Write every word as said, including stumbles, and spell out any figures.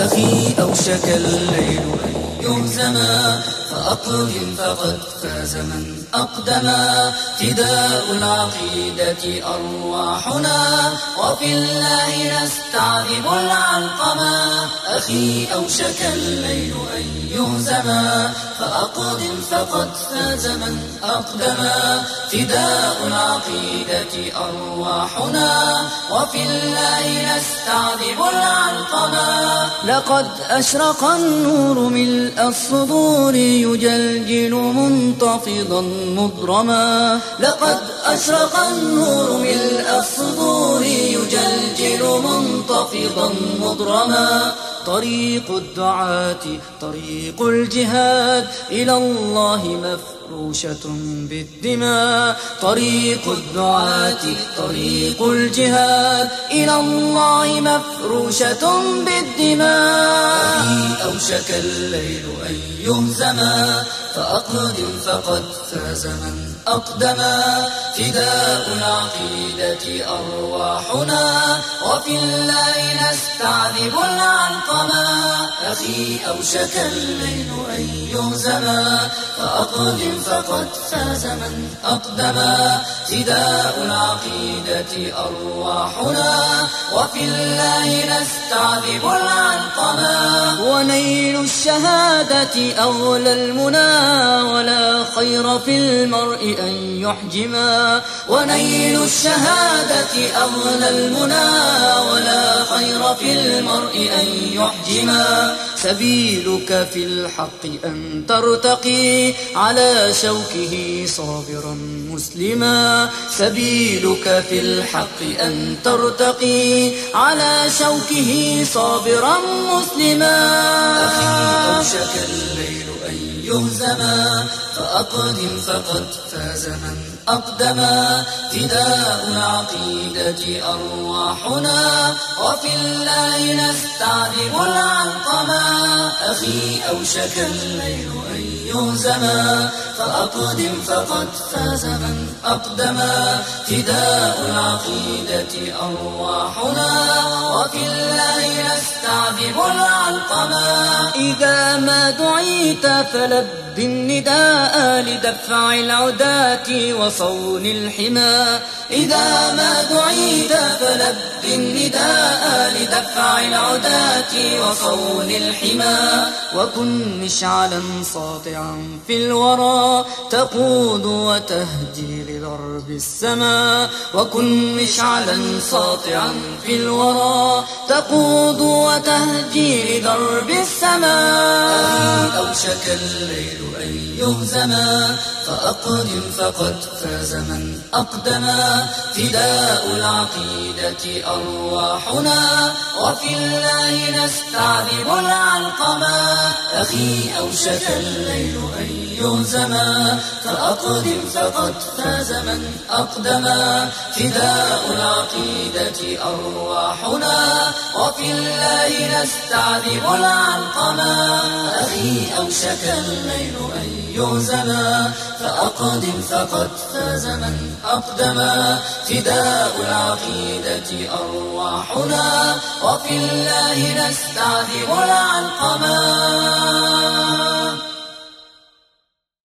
أخي أوشك الليل أن يهزما فأقدم فقد فاز من أقدما فداء العقيدة أرواحنا وفي الله نستعذب العلقما أخي أوشك الليل أن يهزما فأقدم فقد فاز من أقدما فداء العقيدة أرواحنا وفي الله نستعذب العلقما لقد أشرق النور ملء الصدور يجلجل منتفضا مضرما لقد أشرق النور ملء الصدور يجلجل منتفضا مضرما طريق الدعاة طريق الجهاد إلى الله مفروشة بالدماء طريق الدعاة طريق الجهاد إلى الله مفروشة بالدماء أخي أوشك الليل أن يهزما فأقدم فقد فاز من أقدما فداء العقيدة أرواحنا وفي الله نستعذب العلقما أخي أوشك الليل أن يهزما فأقدم فقد فاز من أقدما فداء العقيدة أرواحنا وفي الله نستعذب العلقما ونيل الشهادة أغلى المنى ولا خير في المرء أن يحجما ونيل الشهادة أغلى المنى ولا خير في المرء أن يحجما سبيلك في الحق أن ترتقي على شوكه صابرا مسلما سبيلك في الحق أن ترتقي على شوكه صابرا مسلما أخي أوشك الليل أن يهزما فأقدم فقد فاز من أقدما فداء العقيدة أرواحنا وفي الله نستعذب العلقما أخي أوشك الليل أن يهزما فأقدم فقد فاز من أقدما فداء العقيدة أرواحنا وفي الله نستعذب العلقما إذا ما دعيت فلب النداء لدفع العداة وصون الحمى إذا ما دعيت فلب النداء لدفع العداة وصون الحمى وكن مشعلا ساطعا في الورى تقود وتهدي لضرب السماء وكن مشعلا ساطعا في الورى تقود وتهدي لضرب السماء أوشك الليل أن يهزما فأقدم فقد فاز من أقدما فداء العقيدة أرواحنا وفي الله نستعذب العلقما أخي أوشك الليل أن يهزما فأقدم فقد فاز من أقدما فداء العقيدة أرواحنا وفي الله نستعذب العلقما أخي أوشك الليل أن يهزما فأقدم فقد فاز من أقدما فداء العقيدة أرواحنا وفي الله نستعذب العلقما